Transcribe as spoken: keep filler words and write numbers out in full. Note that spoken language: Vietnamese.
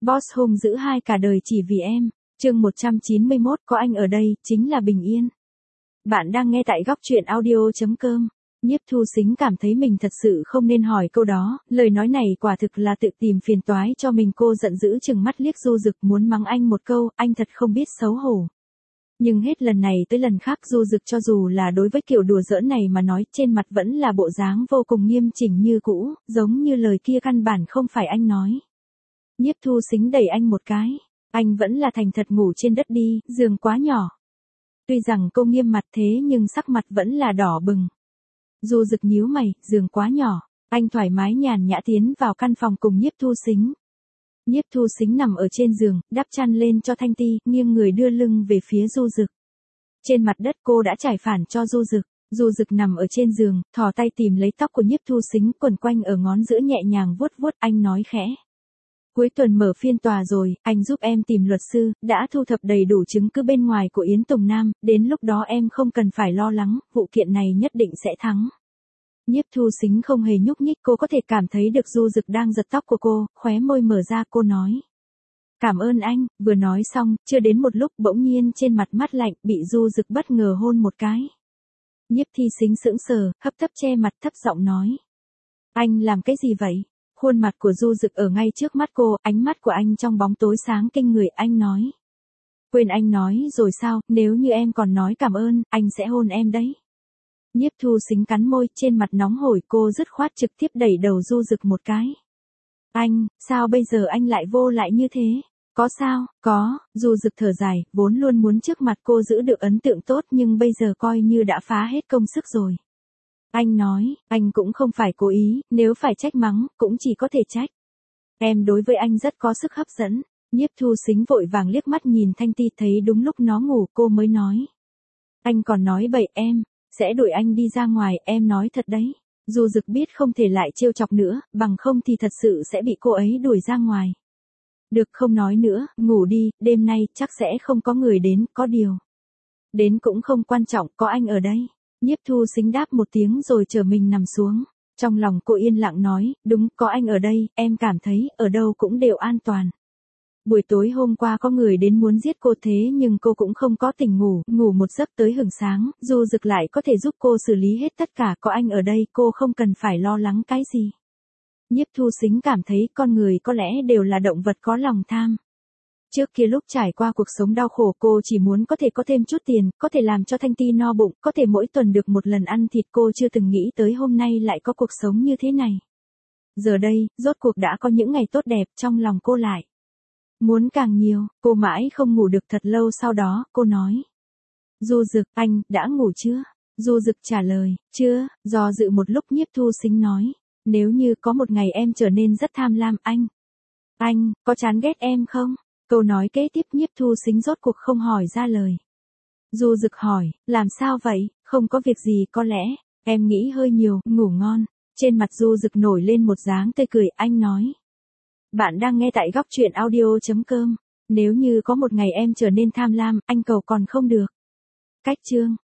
Boss hung dữ hai cả đời chỉ vì em. Chương một trăm chín mươi mốt, có anh ở đây, chính là bình yên. Bạn đang nghe tại góc truyện audio chấm com. Nhiếp Thu Sính cảm thấy mình thật sự không nên hỏi câu đó, lời nói này quả thực là tự tìm phiền toái cho mình. Cô giận dữ chừng mắt liếc Du Dực muốn mắng anh một câu, anh thật không biết xấu hổ. Nhưng hết lần này tới lần khác Du Dực cho dù là đối với kiểu đùa giỡn này mà nói, trên mặt vẫn là bộ dáng vô cùng nghiêm chỉnh như cũ, giống như lời kia căn bản không phải anh nói. Nhiếp Thu Sính đẩy anh một cái, anh vẫn là thành thật ngủ trên đất đi, giường quá nhỏ. Tuy rằng cô nghiêm mặt thế nhưng sắc mặt vẫn là đỏ bừng. Du Dực nhíu mày, giường quá nhỏ, anh thoải mái nhàn nhã tiến vào căn phòng cùng Nhiếp Thu Sính. Nhiếp Thu Sính nằm ở trên giường, đắp chăn lên cho Thanh Ti, nghiêng người đưa lưng về phía Du Dực. Trên mặt đất cô đã trải phản cho Du Dực. Du Dực nằm ở trên giường, thò tay tìm lấy tóc của Nhiếp Thu Sính quần quanh ở ngón giữa nhẹ nhàng vuốt vuốt, anh nói khẽ. Cuối tuần mở phiên tòa rồi, anh giúp em tìm luật sư, đã thu thập đầy đủ chứng cứ bên ngoài của Yến Tùng Nam, đến lúc đó em không cần phải lo lắng, vụ kiện này nhất định sẽ thắng. Nhiếp Thu Sính không hề nhúc nhích, cô có thể cảm thấy được Du Dực đang giật tóc của cô, khóe môi mở ra, cô nói. Cảm ơn anh, vừa nói xong, chưa đến một lúc bỗng nhiên trên mặt mát lạnh, bị Du Dực bất ngờ hôn một cái. Nhiếp Thi Sính sững sờ, hấp tấp che mặt thấp giọng nói. Anh làm cái gì vậy? Khuôn mặt của Du Dực ở ngay trước mắt cô, ánh mắt của anh trong bóng tối sáng kinh người, anh nói. Quên anh nói rồi sao, nếu như em còn nói cảm ơn, anh sẽ hôn em đấy. Nhiếp Thu Sính cắn môi, trên mặt nóng hổi, cô dứt khoát trực tiếp đẩy đầu Du Dực một cái. Anh, sao bây giờ anh lại vô lại như thế? Có sao? Có, Du Dực thở dài, vốn luôn muốn trước mặt cô giữ được ấn tượng tốt nhưng bây giờ coi như đã phá hết công sức rồi. Anh nói, anh cũng không phải cố ý, nếu phải trách mắng, cũng chỉ có thể trách. Em đối với anh rất có sức hấp dẫn. Nhiếp Thu Sính vội vàng liếc mắt nhìn Thanh Ti, thấy đúng lúc nó ngủ cô mới nói. Anh còn nói bậy, em sẽ đuổi anh đi ra ngoài, em nói thật đấy. Du Dực biết không thể lại trêu chọc nữa, bằng không thì thật sự sẽ bị cô ấy đuổi ra ngoài. Được, không nói nữa, ngủ đi, đêm nay chắc sẽ không có người đến, có điều. Đến cũng không quan trọng, có anh ở đây. Nhiếp Thu Sính đáp một tiếng rồi chờ mình nằm xuống. Trong lòng cô yên lặng nói, đúng, có anh ở đây, em cảm thấy, ở đâu cũng đều an toàn. Buổi tối hôm qua có người đến muốn giết cô thế nhưng cô cũng không có tỉnh ngủ, ngủ một giấc tới hửng sáng, Du Dực lại có thể giúp cô xử lý hết tất cả, có anh ở đây cô không cần phải lo lắng cái gì. Nhiếp Thu Sính cảm thấy con người có lẽ đều là động vật có lòng tham. Trước kia lúc trải qua cuộc sống đau khổ cô chỉ muốn có thể có thêm chút tiền, có thể làm cho Thanh Ti no bụng, có thể mỗi tuần được một lần ăn thịt, cô chưa từng nghĩ tới hôm nay lại có cuộc sống như thế này. Giờ đây, rốt cuộc đã có những ngày tốt đẹp, trong lòng cô lại muốn càng nhiều, cô mãi không ngủ được thật lâu, sau đó, cô nói. Du Dực, anh, đã ngủ chưa? Du Dực trả lời, chưa, do dự một lúc Nhiếp Thu Sính nói. Nếu như có một ngày em trở nên rất tham lam, anh. Anh, có chán ghét em không? Câu nói kế tiếp Nhiếp Thu Sính rốt cuộc không hỏi ra lời. Du Dực hỏi, làm sao vậy? Không có việc gì, có lẽ, em nghĩ hơi nhiều, ngủ ngon. Trên mặt Du Dực nổi lên một dáng tươi cười, anh nói. Bạn đang nghe tại góc truyện audio chấm com. Nếu như có một ngày em trở nên tham lam, anh cầu còn không được. Cách chương.